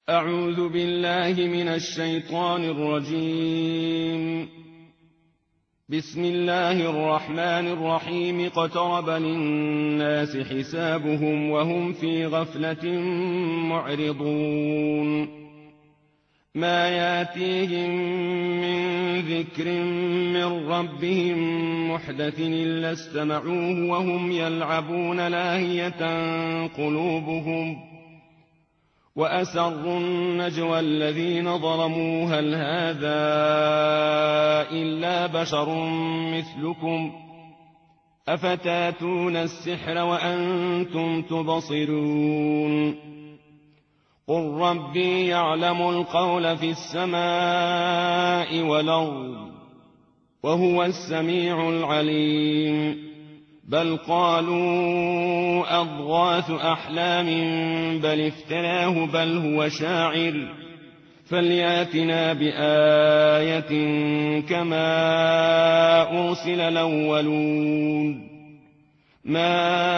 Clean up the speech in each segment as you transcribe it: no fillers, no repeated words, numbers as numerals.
أعوذ بالله من الشيطان الرجيم. بسم الله الرحمن الرحيم. اقترب للناس حسابهم وهم في غفلة معرضون. ما ياتيهم من ذكر من ربهم محدث إلا استمعوه وهم يلعبون لاهية قلوبهم، وأسروا النجوى الذين ظلموا هل هذا إلا بشر مثلكم أفتاتون السحر وأنتم تبصرون. قل ربي يعلم القول في السماء والأرض وهو السميع العليم. بل قالوا أضغاث أحلام بل افتراه بل هو شاعر فلياتنا بآية كما أرسل الأولون. ما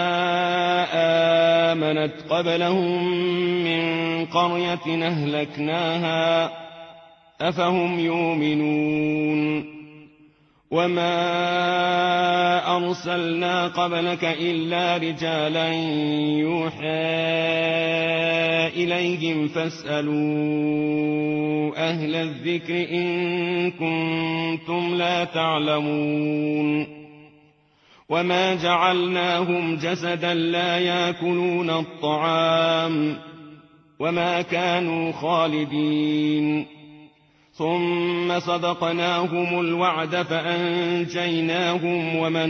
آمنت قبلهم من قرية أهلكناها أفهم يؤمنون. وما أرسلنا قبلك إلا رجالا يوحى إليهم فاسألوا أهل الذكر إن كنتم لا تعلمون. وما جعلناهم جسدا لا يأكلون الطعام وما كانوا خالدين. ثم صدقناهم الوعد فأنجيناهم ومن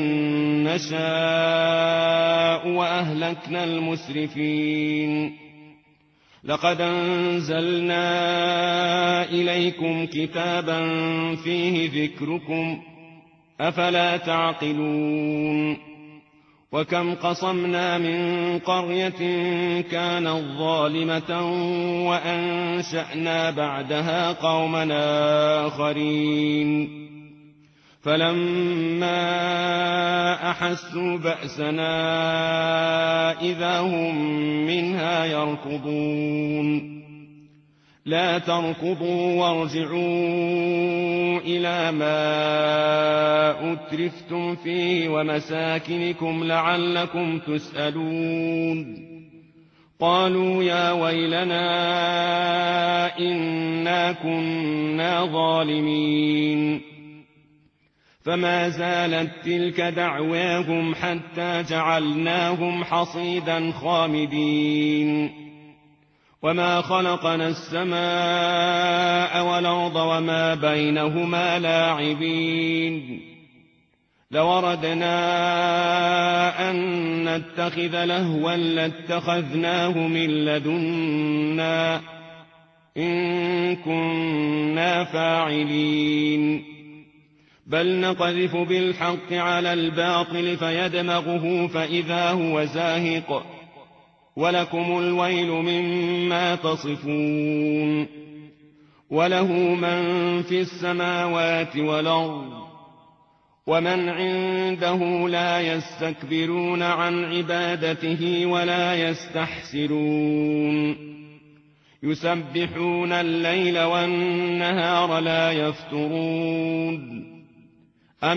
نشاء وأهلكنا المسرفين. لقد أنزلنا إليكم كتابا فيه ذكركم أفلا تعقلون. وكم قصمنا من قرية كانت ظالمة وأنشأنا بعدها قوما آخرين فلما أحسوا بأسنا إذا هم منها يركضون. لا تركضوا وارجعوا إلى ما أترفتم فيه ومساكنكم لعلكم تسألون. قالوا يا ويلنا إنا كنا ظالمين. فما زالت تلك دعواهم حتى جعلناهم حصيدا خامدين. وما خلقنا السماء والأرض وما بينهما لاعبين. لو أردنا أن نتخذ لهوا لاتخذناه من لدنا إن كنا فاعلين. بل نقذف بالحق على الباطل فيدمغه فإذا هو زاهق ولكم الويل مما تصفون. وله من في السماوات والأرض ومن عنده لا يستكبرون عن عبادته ولا يستحسرون. يسبحون الليل والنهار لا يفترون. أم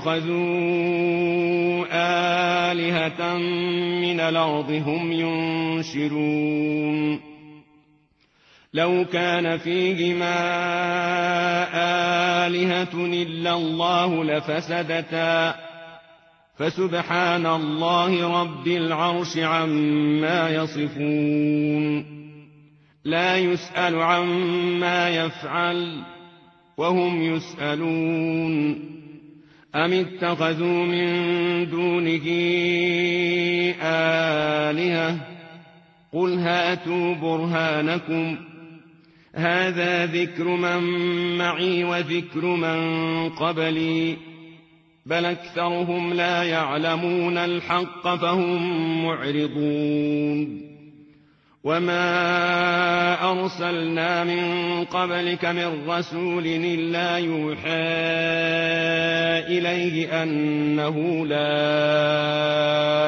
اتخذوا آلهة من الأرض هم ينشرون. لو كان فيهما آلهة إلا الله لفسدتا فسبحان الله رب العرش عما يصفون. لا يسأل عما يفعل وهم يسألون. أم اتخذوا من دونه آلهة قل هاتوا برهانكم هذا ذكر من معي وذكر من قبلي بل أكثرهم لا يعلمون الحق فهم معرضون. وما أرسلنا من قبلك من رسول إلا يوحى إليه أنه لا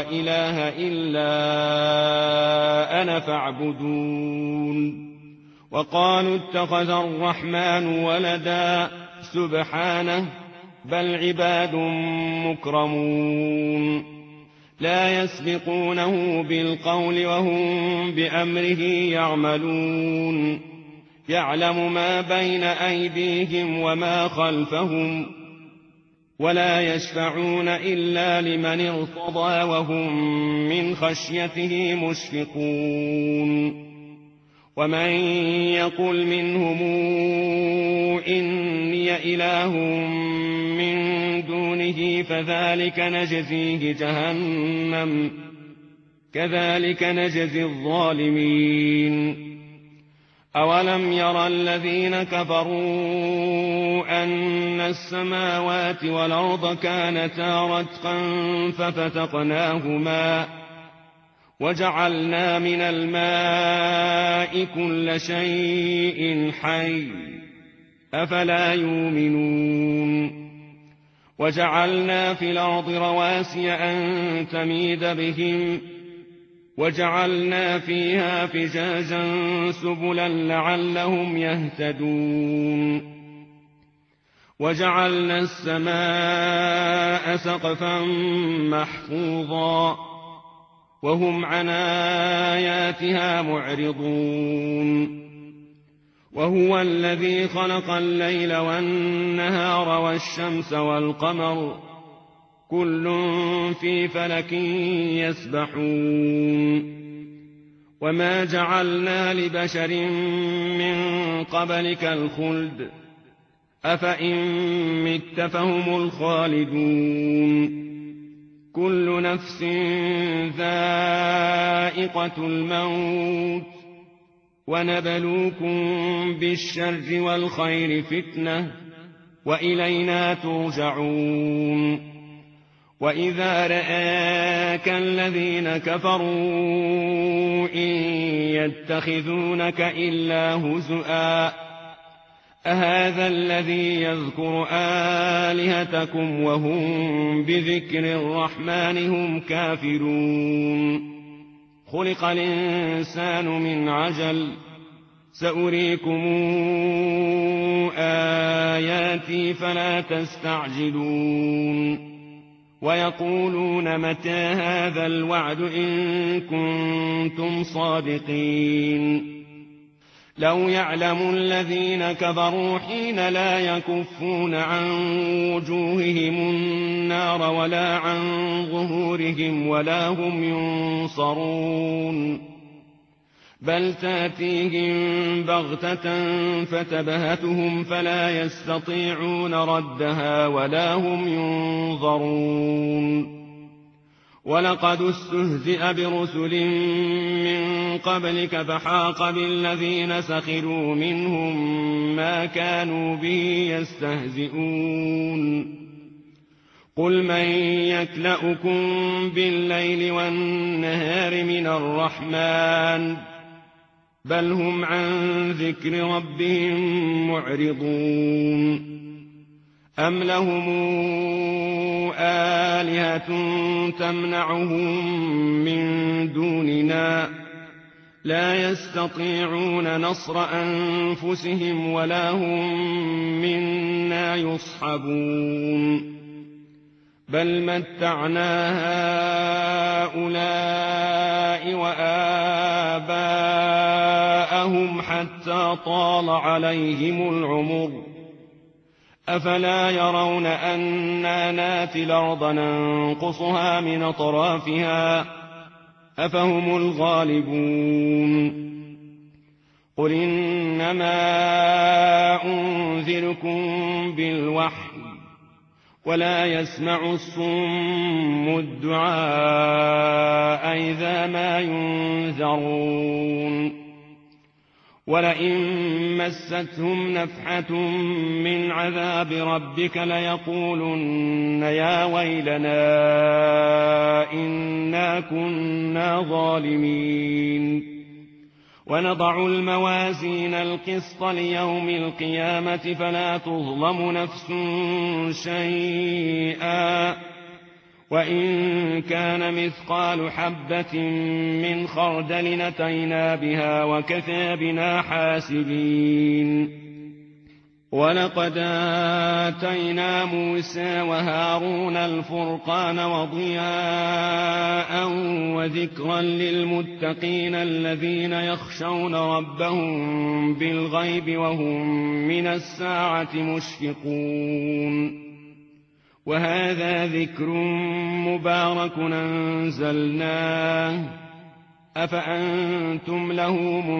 إله إلا أنا فاعبدون. وقالوا اتخذ الرحمن ولدا سبحانه بل عباد مكرمون لا يسبقونه بالقول وهم بأمره يعملون يعلم ما بين أيديهم وما خلفهم ولا يشفعون إلا لمن ارتضى وهم من خشيته مشفقون ومن يقل منهم إني إله من دونه فذلك نجزيه جهنم كذلك نجزي الظالمين أولم يرى الذين كفروا أن السماوات والأرض كانتا رتقا ففتقناهما وجعلنا من الماء كل شيء حي أفلا يؤمنون وجعلنا في الأرض رواسي أن تميد بهم وجعلنا فيها فجاجا سبلا لعلهم يهتدون وجعلنا السماء سقفا محفوظا وهم عن آياتها معرضون وهو الذي خلق الليل والنهار والشمس والقمر كل في فلك يسبحون وما جعلنا لبشر من قبلك الخلد أفإن مت فهم الخالدون كل نفس ذائقة الموت ونبلوكم بالشر والخير فتنة وإلينا ترجعون وإذا رآك الذين كفروا إن يتخذونك إلا هزؤا أهذا الذي يذكر آلهتكم وهم بذكر الرحمن هم كافرون خلق الإنسان من عجل سأريكم آياتي فلا تستعجلون ويقولون متى هذا الوعد إن كنتم صادقين لو يعلم الذين كفروا حين لا يكفون عن وجوههم النار ولا عن ظهورهم ولا هم ينصرون بل تأتيهم بغتة فتبهتهم فلا يستطيعون ردها ولا هم ينظرون ولقد استهزئ برسل من قبلك فحاق بالذين سخروا منهم ما كانوا به يستهزئون قل من يكلؤكم بالليل والنهار من الرحمن بل هم عن ذكر ربهم معرضون أم لهم آلهة تمنعهم من دوننا لا يستطيعون نصر أنفسهم ولا هم منا يصحبون بل متعنا هؤلاء وآباءهم حتى طال عليهم العمر أفلا يرون أنا ناتي الأرض ننقصها من أطرافها أفهم الغالبون قل إنما أنذركم بالوحي ولا يسمع الصم الدعاء إذا ما ينذرون ولئن مستهم نفحة من عذاب ربك ليقولن يا ويلنا إنا كنا ظالمين ونضع الموازين القسط ليوم القيامة فلا تظلم نفس شيئا وإن كان مثقال حبة من خردل أتينا بها وكفى بنا حاسبين. ولقد آتينا موسى وهارون الفرقان وضياء وذكرا للمتقين الذين يخشون ربهم بالغيب وهم من الساعة مشفقون. وهذا ذكر مبارك أنزلناه أفأنتم له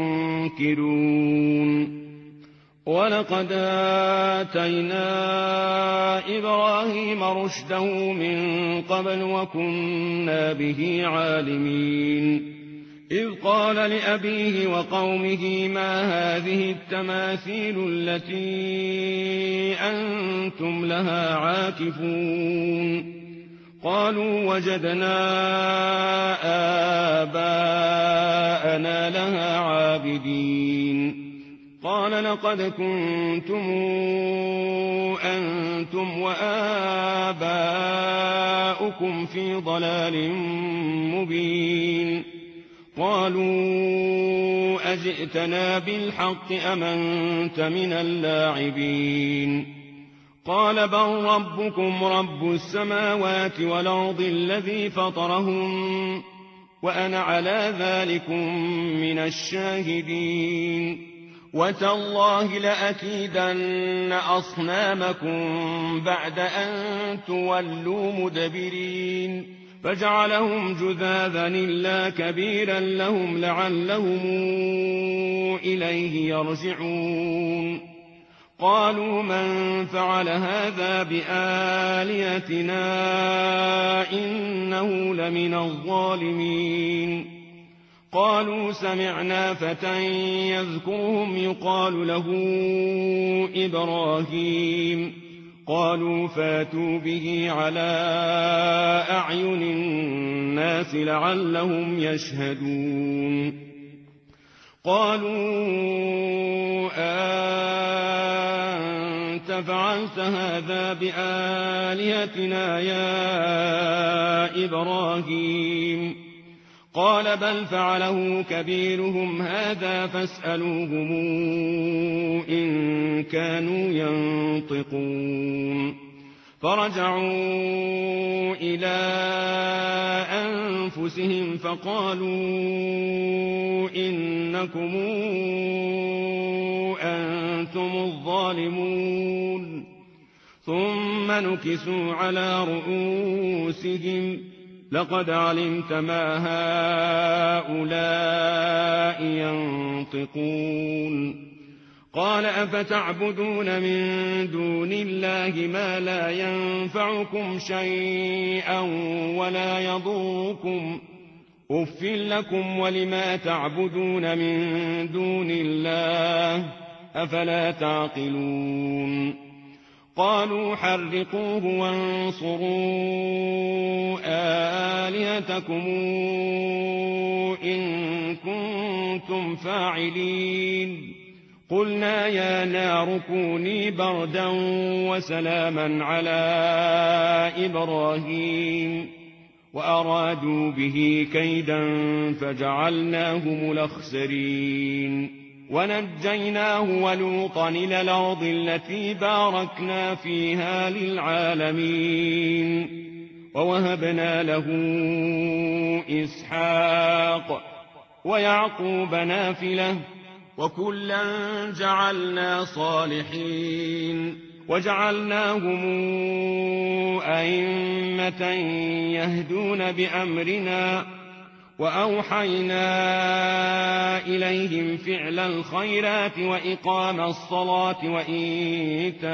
منكرون. ولقد آتينا إبراهيم رشده من قبل وكنا به عالمين. إذ قال لأبيه وقومه ما هذه التماثيل التي أنتم لها عاكفون. قالوا وجدنا آباءنا لها عابدين. قال لقد كنتم أنتم وآباؤكم في ضلال مبين. قالوا أجئتنا بالحق أم أنت من اللاعبين. قال بل ربكم رب السماوات والأرض الذي فطرهم وأنا على ذلكم من الشاهدين. وتالله لأكيدن أصنامكم بعد أن تولوا مدبرين. فجعلهم جذاذا إلا كبيرا لهم لعلهم إليه يرجعون. قالوا من فعل هذا بآلهتنا إنه لمن الظالمين. قالوا سمعنا فتى يذكرهم يقال له إبراهيم. قالوا فاتوا به على أعين الناس لعلهم يشهدون. قالوا أنت فعلت هذا بآلهتنا يا إبراهيم. قال بل فعله كبيرهم هذا فاسألوهم إن كانوا ينطقون. فرجعوا إلى أنفسهم فقالوا إنكم أنتم الظالمون. ثم نكسوا على رؤوسهم لقد علمت ما هؤلاء ينطقون. قال أفتعبدون من دون الله ما لا ينفعكم شيئا ولا يضركم أف لكم ولما تعبدون من دون الله أفلا تعقلون. قالوا حرقوه وانصروا آلهتكم إن كنتم فاعلين. قلنا يا نار كوني بردا وسلاما على إبراهيم وأرادوا به كيدا فجعلناهم الأخسرين. ونجيناه ولوطا إلى الأرض التي باركنا فيها للعالمين. ووهبنا له إسحاق ويعقوب نافلة وكلا جعلنا صالحين. وجعلناهم أئمة يهدون بأمرنا وأوحينا إليهم فعل الخيرات وإقام الصلاة وإيتاء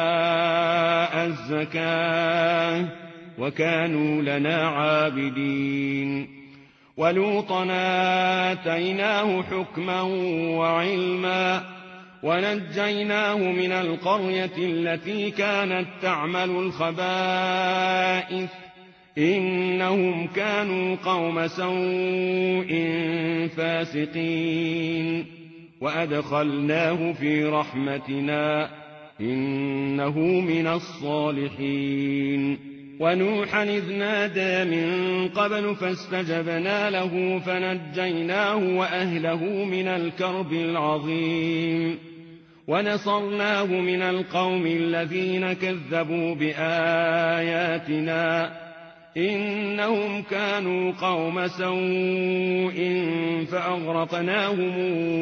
الزكاة وكانوا لنا عابدين. ولوطا آتيناه حكما وعلما ونجيناه من القرية التي كانت تعمل الخبائث إنهم كانوا قوم سوء فاسقين. وأدخلناه في رحمتنا إنه من الصالحين. ونوحا إذ نادى من قبل فاستجبنا له فنجيناه وأهله من الكرب العظيم ونصرناه من القوم الذين كذبوا بآياتنا إنهم كانوا قوم سوء فأغرقناهم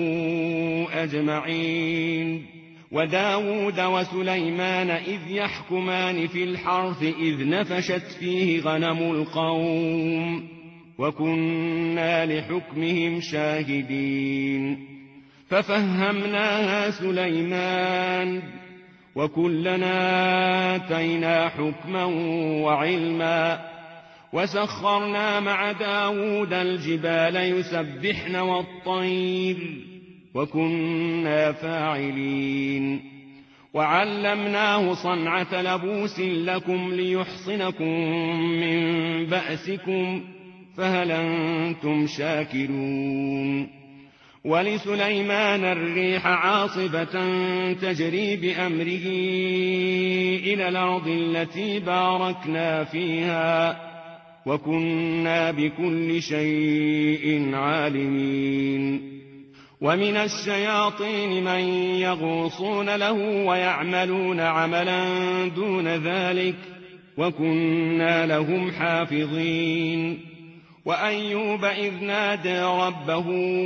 أجمعين وداود وسليمان إذ يحكمان في الحرث إذ نفشت فيه غنم القوم وكنا لحكمهم شاهدين ففهمناها سليمان وكلنا آتينا حكما وعلما وسخرنا مع داود الجبال يسبحن والطير وكنا فاعلين وعلمناه صنعة لبوس لكم ليحصنكم من بأسكم فهل أنتم شاكرون ولسليمان الريح عاصفة تجري بأمره إلى الأرض التي باركنا فيها وكنا بكل شيء عالمين ومن الشياطين من يغوصون له ويعملون عملا دون ذلك وكنا لهم حافظين وأيوب إذ نادى ربه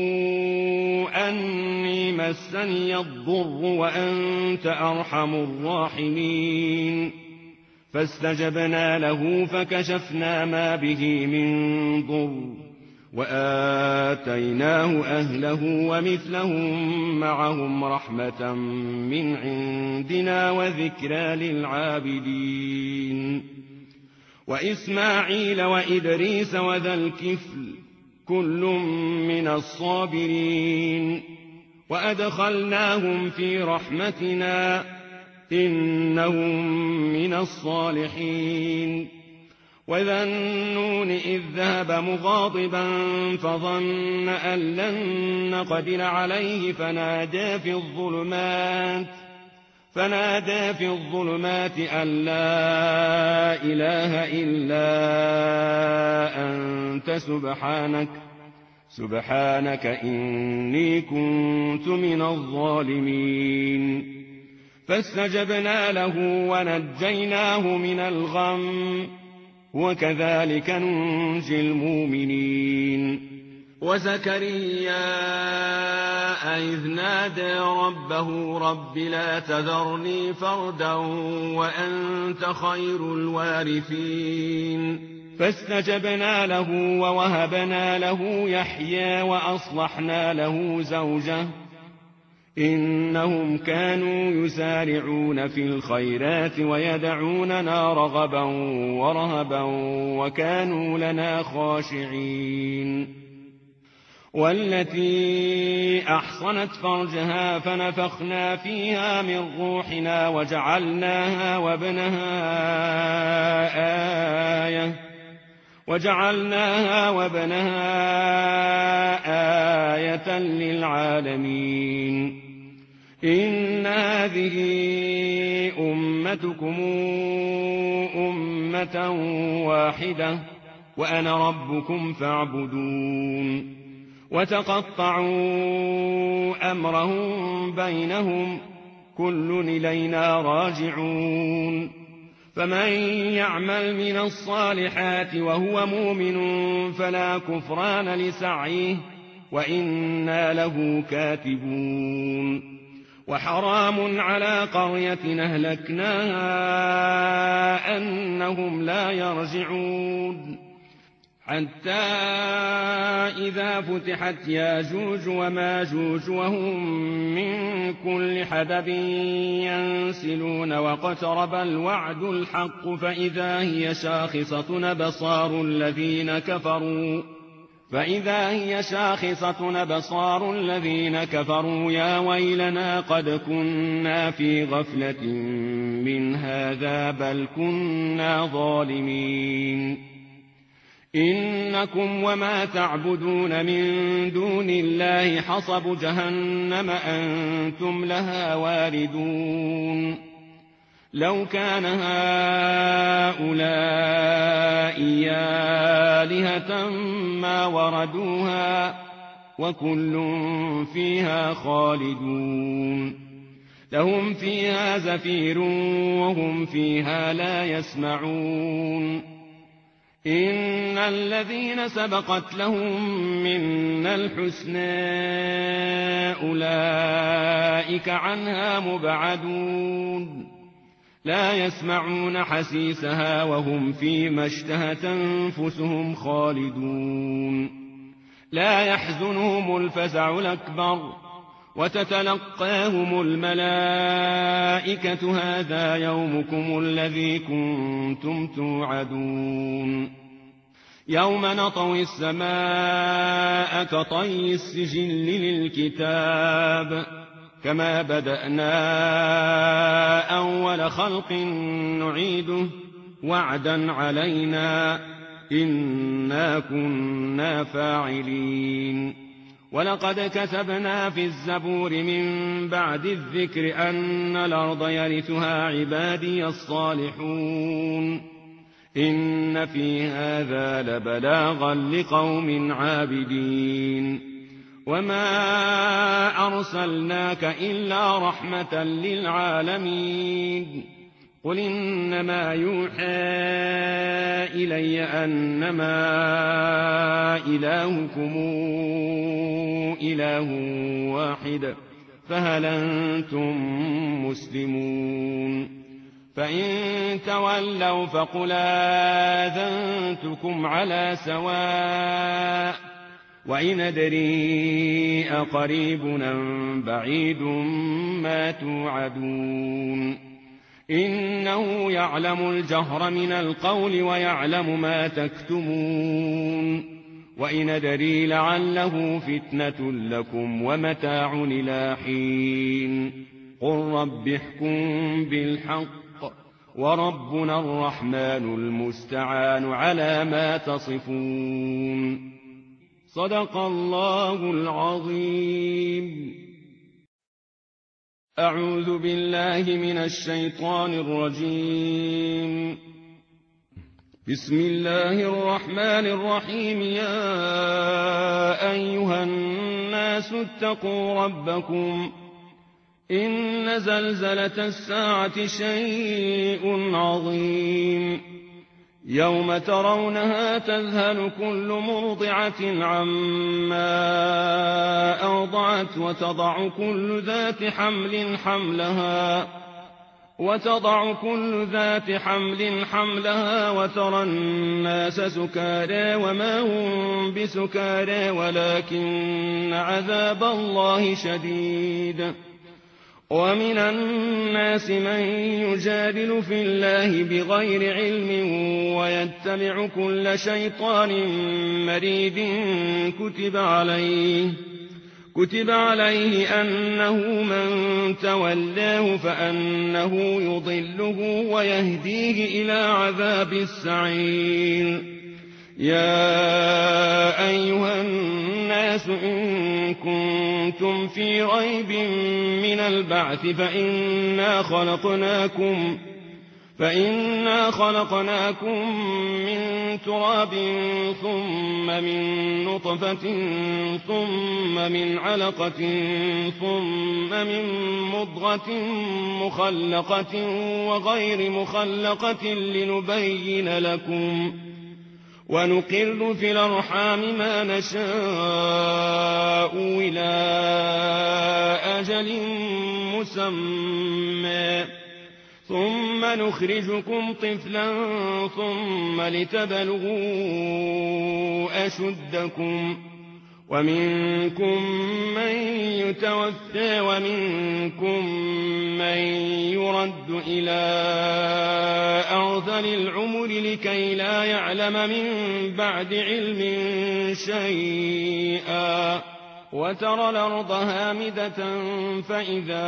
أني مسني الضر وأنت أرحم الراحمين فاستجبنا له فكشفنا ما به من ضر وآتيناه أهله ومثلهم معهم رحمة من عندنا وذكرى للعابدين وإسماعيل وإدريس وذا الكفل كل من الصابرين وأدخلناهم في رحمتنا إنهم من الصالحين وذا النون إذ ذهب مغاضبا فظن أن لن نقدر عليه فنادى في الظلمات أن لا إله إلا أنت سبحانك إني كنت من الظالمين فاستجبنا له ونجيناه من الغم وكذلك ننجي المؤمنين وزكريا إذ نادى ربه رب لا تذرني فردا وأنت خير الوارثين فاستجبنا له ووهبنا له يحيى وأصلحنا له زوجه إنهم كانوا يسارعون في الخيرات ويدعوننا رغبا ورهبا وكانوا لنا خاشعين والتي أحصنت فرجها فنفخنا فيها من روحنا وجعلناها وابنها آية للعالمين إن هذه أمتكم أمة واحدة وأنا ربكم فاعبدون وتقطعوا أمرهم بينهم كل إلينا راجعون فمن يعمل من الصالحات وهو مؤمن فلا كفران لسعيه وإنا له كاتبون وحرام على قرية أهلكناها أنهم لا يرجعون حتى إذا فتحت ياجوج وماجوج وهم من كل حدب ينسلون واقترب الوعد الحق فإذا هي شاخصة أبصار الذين كفروا يا ويلنا قد كنا في غفلة من هذا بل كنا ظالمين إنكم وما تعبدون من دون الله حصب جهنم أنتم لها واردون لو كان هؤلاء آلهة ما وردوها وكل فيها خالدون لهم فيها زفير وهم فيها لا يسمعون إن الذين سبقت لهم منا الحسنى أولئك عنها مبعدون لا يسمعون حسيسها وهم فيما اشتهت أنفسهم خالدون لا يحزنهم الفزع الأكبر وتتلقاهم الملائكة هذا يومكم الذي كنتم توعدون يوم نطوي السماء كطي السجل للكتاب كما بدأنا أول خلق نعيده وعدا علينا إنا كنا فاعلين ولقد كتبنا في الزبور من بعد الذكر أن الأرض يرثها عبادي الصالحون إن في هذا لبلاغا لقوم عابدين وما أرسلناك إلا رحمة للعالمين قل إنما يوحى إلي أنما إلهكم إله واحد فهل أنتم مسلمون فإن تولوا فقل آذنتكم على سواء وإن أدري أقريب أم بعيد ما توعدون إنه يعلم الجهر من القول ويعلم ما تكتمون وإن أدري لعله فتنة لكم ومتاع إلى حين قل رب احكم بالحق وربنا الرحمن المستعان على ما تصفون صدق الله العظيم أعوذ بالله من الشيطان الرجيم بسم الله الرحمن الرحيم يا أيها الناس اتقوا ربكم إن زلزلة الساعة شيء عظيم يوم ترونها تذهل كل مرضعة عما أرضعت وتضع كل ذات حمل حملها وترى الناس سكارى وما هم بسكارى ولكن عذاب الله شديد ومن الناس من يجادل في الله بغير علم ويتبع كل شيطان مريد كتب عليه أنه من تولاه فأنه يضله ويهديه إلى عذاب السعير يا أيها الناس إن كنتم في ريب من البعث فإنا خلقناكم من تراب ثم من نطفة ثم من علقة ثم من مضغة مخلقة وغير مخلقة لنبين لكم ونقر في الأرحام ما نشاء إلى أجل مسمى ثم نخرجكم طفلا ثم لتبلغوا أشدكم ومنكم من يتوفى ومنكم من يرد إلى أرذل العمر لكي لا يعلم من بعد علم شيئا وترى الأرض هامدة فإذا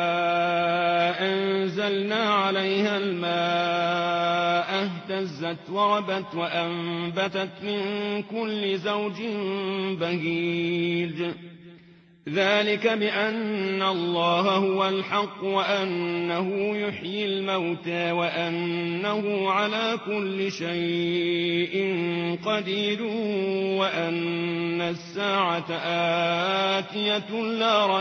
أنزلنا عليها الماء اهتزت وربت وأنبتت من كل زوج بهيج ذلك بأن الله هو الحق وأنه يحيي الموتى وأنه على كل شيء قدير وأن الساعة آتية لا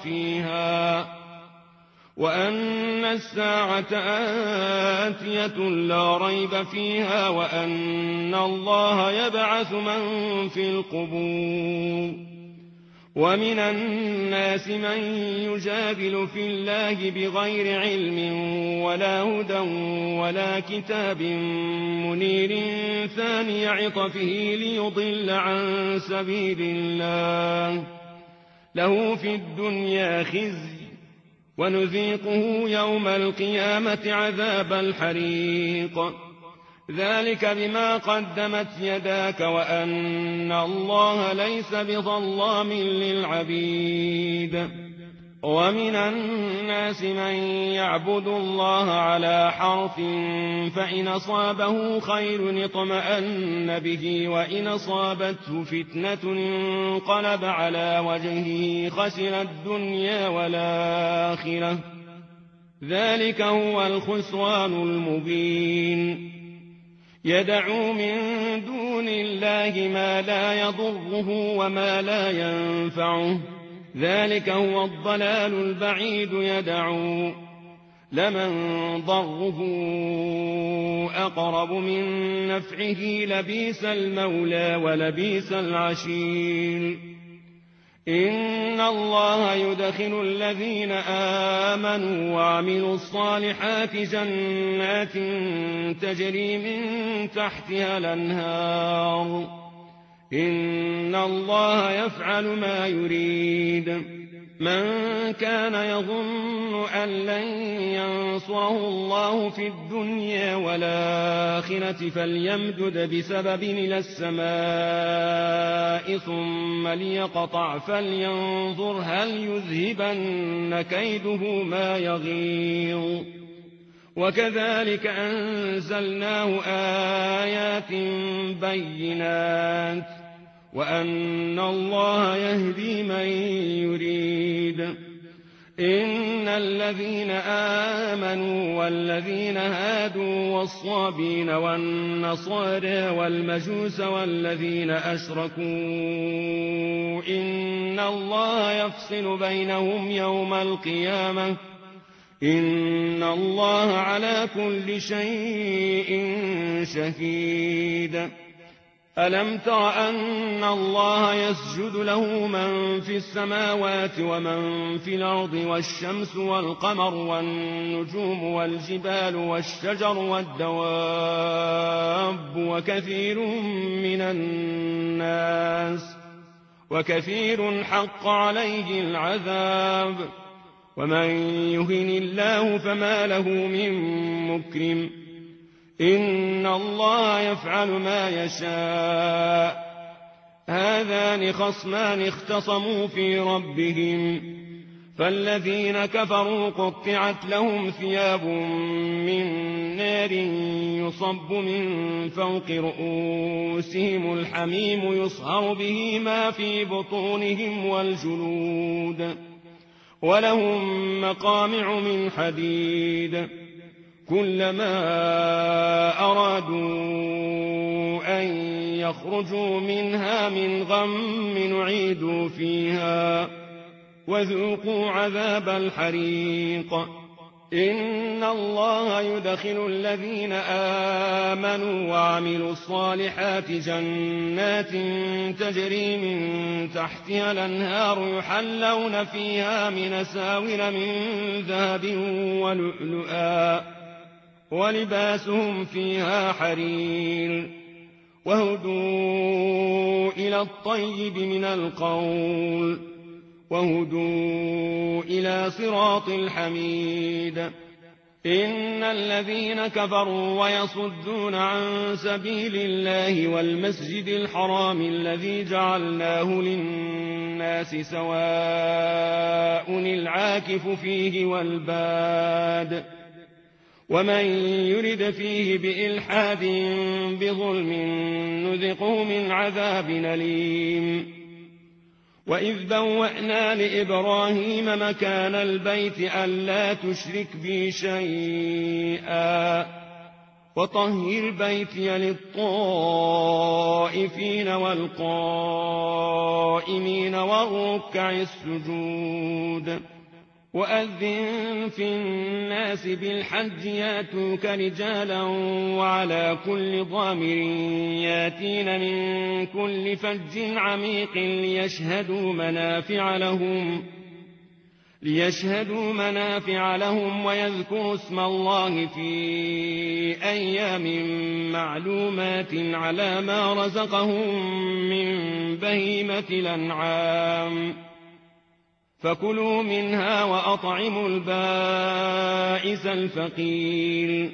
ريب فيها وأن الله يبعث من في القبور ومن الناس من يجادل في الله بغير علم ولا هدى ولا كتاب منير ثاني عطفه ليضل عن سبيل الله له في الدنيا خزي ونذيقه يوم القيامة عذاب الحريق ذلك بما قدمت يداك وأن الله ليس بظلام للعبيد ومن الناس من يعبد الله على حرف فإن أصابه خير اطمأن به وإن أصابته فتنة انقلب على وجهه خسر الدنيا والآخرة ذلك هو الخسران المبين يدعو من دون الله ما لا يضره وما لا ينفعه ذلك هو الضلال البعيد يدعو لمن ضره أقرب من نفعه لبئس المولى ولبئس العشير إن الله يدخل الذين آمنوا وعملوا الصالحات جنات تجري من تحتها الأنهار إن الله يفعل ما يريد من كان يظن أن لن ينصره الله في الدنيا والآخرة فليمدد بسبب إلى السماء ثم ليقطع فلينظر هل يذهبن كيده ما يغيظ وكذلك أنزلناه آيات بينات وأن الله يهدي من يريد إن الذين آمنوا والذين هادوا والصابين والنصارى والمجوس والذين أشركوا إن الله يفصل بينهم يوم القيامة إن الله على كل شيء شهيد ألم تر أن الله يسجد له من في السماوات ومن في الأرض والشمس والقمر والنجوم والجبال والشجر والدواب وكثير حق عليه العذاب ومن يهن الله فما له من مكرم إن الله يفعل ما يشاء هذان خصمان اختصموا في ربهم فالذين كفروا قطعت لهم ثياب من نار يصب من فوق رؤوسهم الحميم يصهر به ما في بطونهم والجلود ولهم مقامع من حديد كلما أرادوا أن يخرجوا منها من غم نعيدوا فيها وذوقوا عذاب الحريق إن الله يدخل الذين آمنوا وعملوا الصالحات جنات تجري من تحتها الأنهار يحلون فيها من أساور من ذهب ولؤلؤا ولباسهم فيها حرير وهدوا إلى الطيب من القول وهدوا إلى صراط الحميد إن الذين كفروا ويصدون عن سبيل الله والمسجد الحرام الذي جعلناه للناس سواء العاكف فيه والباد ومن يرد فيه بإلحاد بظلم نذقه من عذاب أليم وإذ بوأنا لإبراهيم مكان البيت ألا تشرك بي شيئا وطهر بيتي للطائفين والقائمين والركع السجود وأذن في الناس بالحج ياتوك رجالا وعلى كل ضامر ياتين من كل فج عميق ليشهدوا منافع لهم ويذكروا اسم الله في أيام معلومات على ما رزقهم من بهيمة الأنعام فكلوا منها وأطعموا البائس الفقير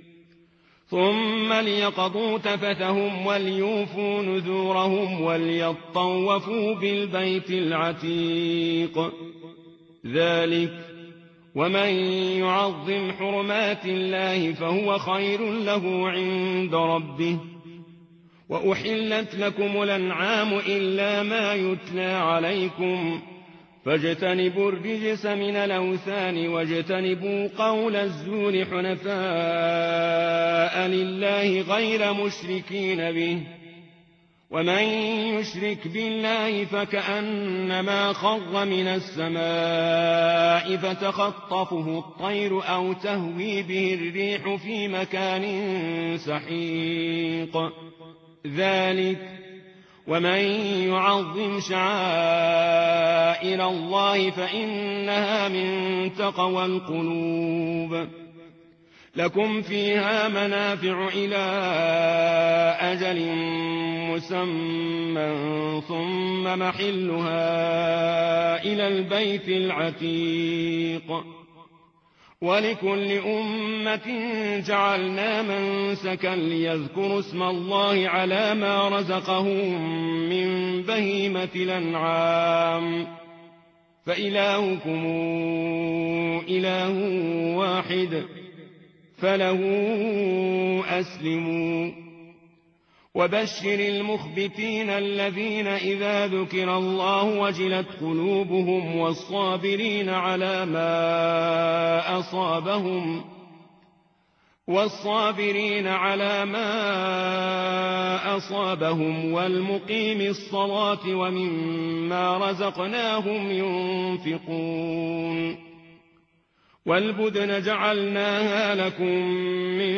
ثم ليقضوا تفثهم وليوفوا نذورهم وليطوفوا بالبيت العتيق ذلك ومن يعظم حرمات الله فهو خير له عند ربه وأحلت لكم الأنعام إلا ما يتلى عليكم فاجتنبوا الرجس من الأوثان واجتنبوا قول الزور حنفاء لله غير مشركين به ومن يشرك بالله فكأنما خر من السماء فتخطفه الطير أو تهوي به الريح في مكان سحيق ذلك ومن يعظم شعائر الله فإنها من تقوى القلوب لكم فيها منافع إلى أجل مسمى ثم محلها إلى البيت العتيق ولكل أمة جعلنا منسكا ليذكروا اسم الله على ما رزقهم من بهيمة الأنعام فإلهكم إله واحد فله أسلموا وبشر المخبتين الذين إذا ذكر الله وجلت قلوبهم والصابرين على ما أصابهم والمقيم الصلاة ومما رزقناهم ينفقون والبدن جعلناها لكم من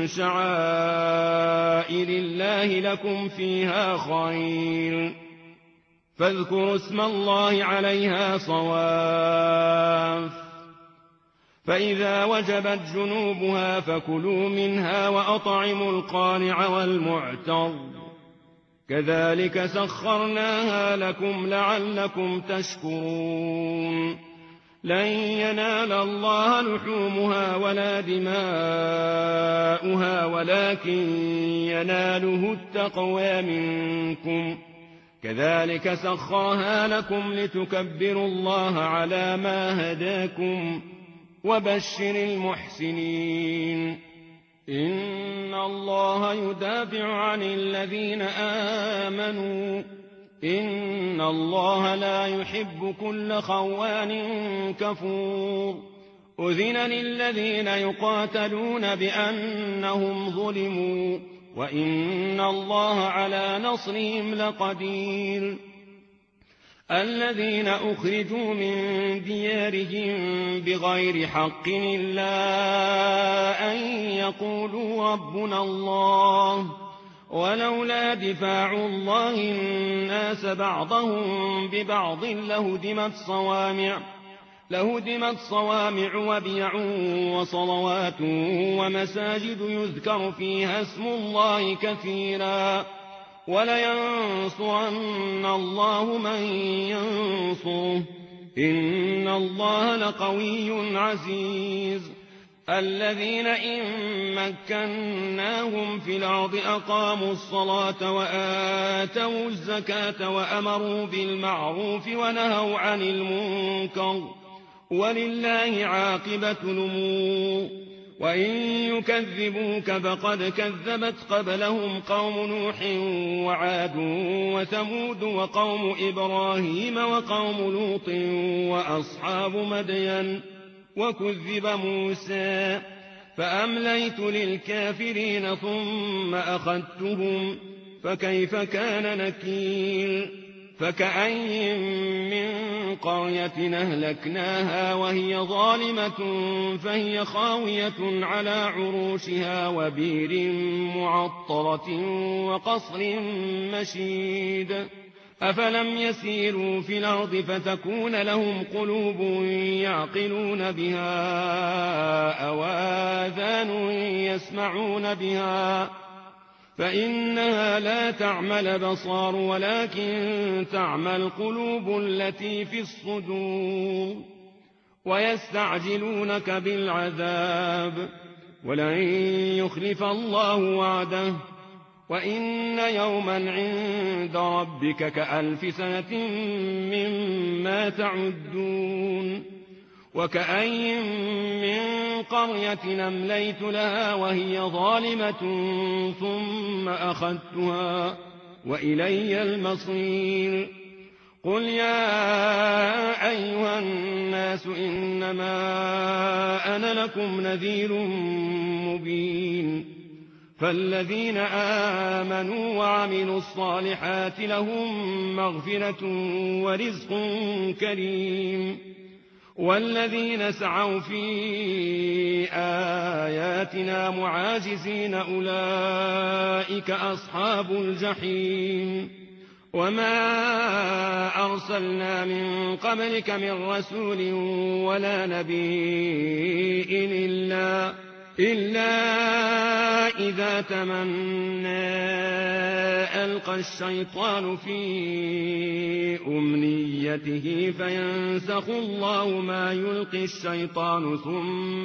شعائر الله لكم فيها خير فاذكروا اسم الله عليها صواف فإذا وجبت جنوبها فكلوا منها وأطعموا القانع والمعتر كذلك سخرناها لكم لعلكم تشكرون لن ينال الله لحومها ولا دماؤها ولكن يناله التقوى منكم كذلك سخرها لكم لتكبروا الله على ما هداكم وبشر المحسنين إن الله يدافع عن الذين آمنوا إن الله لا يحب كل خوان كفور أذن للذين يقاتلون بأنهم ظلموا وإن الله على نصرهم لقدير الذين أخرجوا من ديارهم بغير حق إلا أن يقولوا ربنا الله ولولا دفاع الله الناس بعضهم ببعض لهدمت صوامع وبيع وصلوات ومساجد يذكر فيها اسم الله كثيرا ولينصرن الله من ينصره إن الله لقوي عزيز الذين إن مكناهم في الأرض أقاموا الصلاة وآتوا الزكاة وأمروا بالمعروف ونهوا عن المنكر ولله عاقبة الأمور وإن يكذبوك فقد كذبت قبلهم قوم نوح وعاد وثمود وقوم إبراهيم وقوم لوط وأصحاب مدين وكذب موسى فأمليت للكافرين ثم أخذتهم فكيف كان نكير فكأين من قرية أهلكناها وهي ظالمة فهي خاوية على عروشها وبير معطرة وقصر مشيد أفلم يسيروا في الأرض فتكون لهم قلوب يعقلون بها أو آذان يسمعون بها فإنها لا تعمى الأبصار ولكن تعمى القلوب التي في الصدور ويستعجلونك بالعذاب ولن يخلف الله وعده وإن يوما عند ربك كألف سنة مما تعدون وكأين من قرية أمليت لها وهي ظالمة ثم أخذتها وإلي المصير قل يا أيها الناس إنما أنا لكم نذير مبين فالذين آمنوا وعملوا الصالحات لهم مغفرة ورزق كريم والذين سعوا في آياتنا معاجزين أولئك أصحاب الجحيم وما أرسلنا من قبلك من رسول ولا نبي إلا إذا تمنى ألقى الشيطان في أمنيته فينسخ الله ما يلقي الشيطان ثم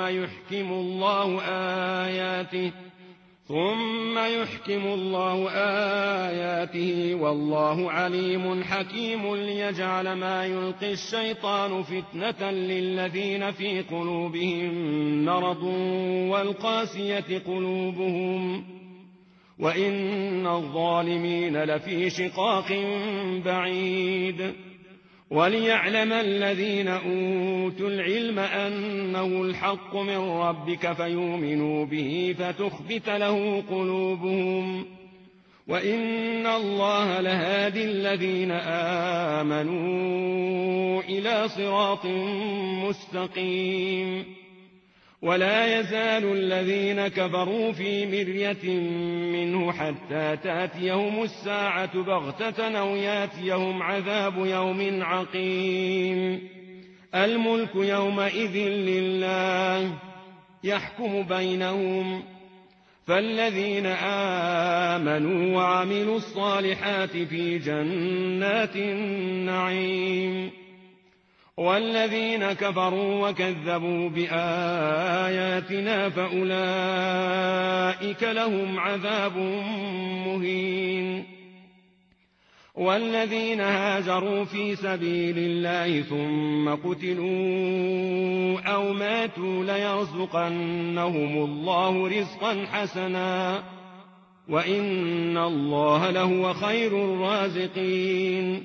يحكم الله آياته والله عليم حكيم ليجعل ما يلقي الشيطان فتنة للذين في قلوبهم مرض والقاسية قلوبهم وإن الظالمين لفي شقاق بعيد وليعلم الذين أوتوا العلم أنه الحق من ربك فيؤمنوا به فتخبت له قلوبهم وإن الله لهادي الذين آمنوا إلى صراط مستقيم ولا يزال الذين كفروا في مرية منه حتى تأتيهم الساعة بغتة أو يأتيهم عذاب يوم عقيم الملك يومئذ لله يحكم بينهم فالذين آمنوا وعملوا الصالحات في جنات النعيم والذين كفروا وكذبوا بآياتنا فأولئك لهم عذاب مهين والذين هاجروا في سبيل الله ثم قتلوا أو ماتوا ليرزقنهم الله رزقا حسنا وإن الله لهو خير الرازقين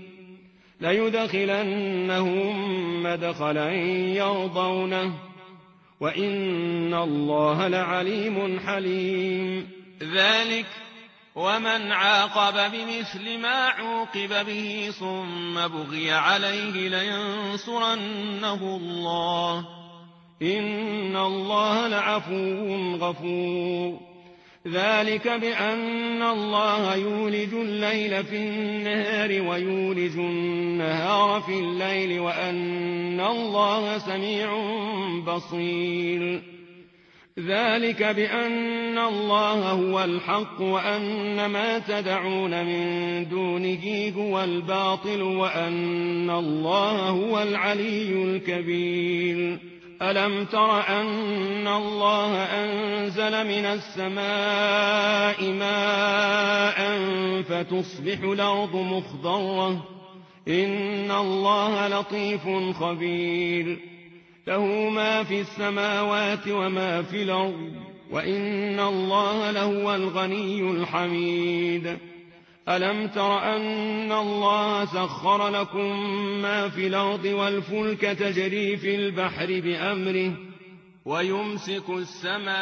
ليدخلنهم مدخلا يرضونه وإن الله لعليم حليم ذلك ومن عاقب بمثل ما عوقب به ثم بغي عليه لينصرنه الله إن الله لعفو غفور ذلك بأن الله يولج الليل في النهار ويولج النهار في الليل وأن الله سميع بصير ذلك بأن الله هو الحق وأن ما تدعون من دونه هو الباطل وأن الله هو العلي الكبير ألم تر أن الله أنزل من السماء ماء فتصبح الأرض مخضرة إن الله لطيف خبير له ما في السماوات وما في الأرض وإن الله لهو الغني الحميد. ألم تر أن الله سخر لكم ما في الأرض والفلك تجري في البحر بأمره ويمسك السماء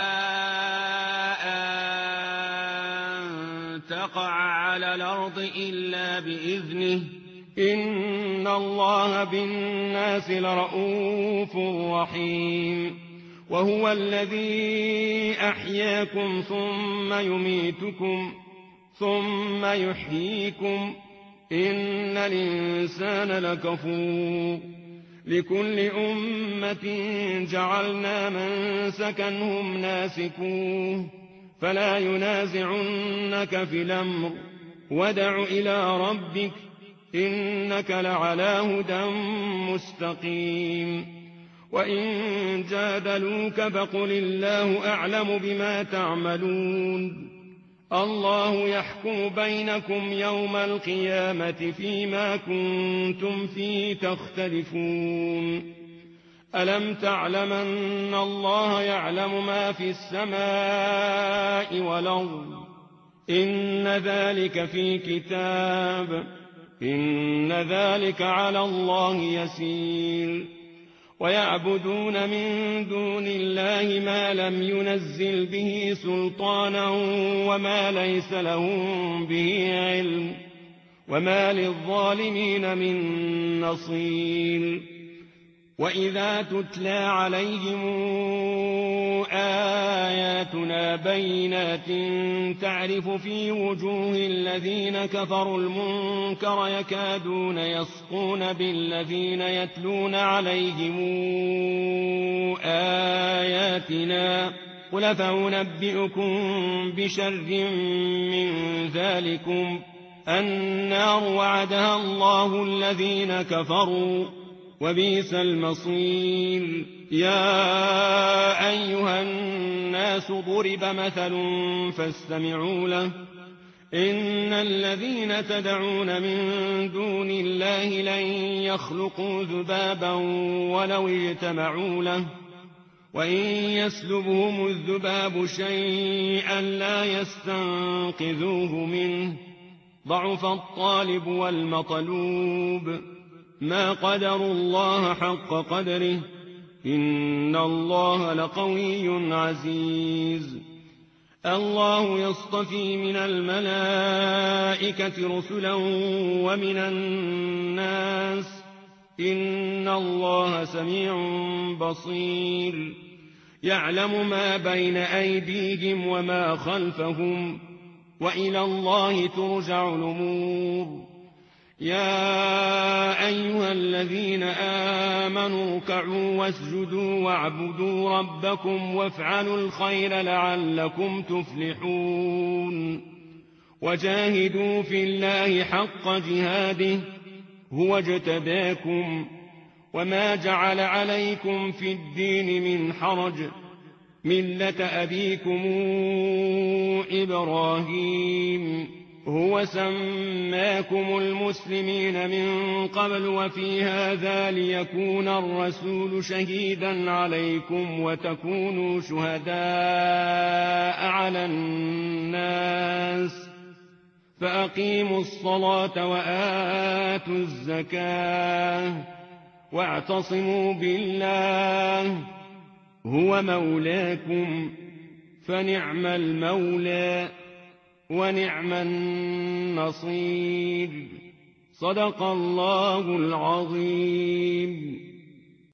أن تقع على الأرض إلا بإذنه إن الله بالناس لرءوف رحيم. وهو الذي أحياكم ثم يميتكم ثم يحييكم إن الإنسان لكفور. لكل أمة جعلنا منسكا هم ناسكوه فلا ينازعنك في الأمر وادع إلى ربك إنك لعلى هدى مستقيم. وإن جادلوك فقل الله أعلم بما تعملون الله يحكم بينكم يوم القيامة فيما كنتم فيه تختلفون. ألم تعلم أن الله يعلم ما في السماء والأرض إن ذلك في كتاب إن ذلك على الله يسير. ويعبدون من دون الله ما لم ينزل به سلطانا وما ليس لهم به علم وما للظالمين من نصير. وإذا تتلى عليهم آياتنا بينات تعرف في وجوه الذين كفروا المنكر يكادون يسطون بالذين يتلون عليهم آياتنا قل فأنبئكم بشر من ذلكم النار وعدها الله الذين كفروا وبئس المصير. يا أيها الناس ضرب مثل فاستمعوا له إن الذين تدعون من دون الله لن يخلقوا ذبابا ولو اجتمعوا له وإن يسلبهم الذباب شيئا لا يستنقذوه منه ضعف الطالب والمطلوب ما قدروا الله حق قدره إن الله لقوي عزيز. الله يصطفي من الملائكة رسلا ومن الناس إن الله سميع بصير. يعلم ما بين أيديهم وما خلفهم وإلى الله ترجع الأمور. يا أيها الذين آمنوا اركعوا واسجدوا واعبدوا ربكم وافعلوا الخير لعلكم تفلحون. وجاهدوا في الله حق جهاده هو اجتباكم وما جعل عليكم في الدين من حرج ملة أبيكم إبراهيم هو سماكم المسلمين من قبل وفي هذا ليكون الرسول شهيدا عليكم وتكونوا شهداء على الناس فأقيموا الصلاة وآتوا الزكاة واعتصموا بالله هو مولاكم فنعم المولى ونعم النصير. صدق الله العظيم.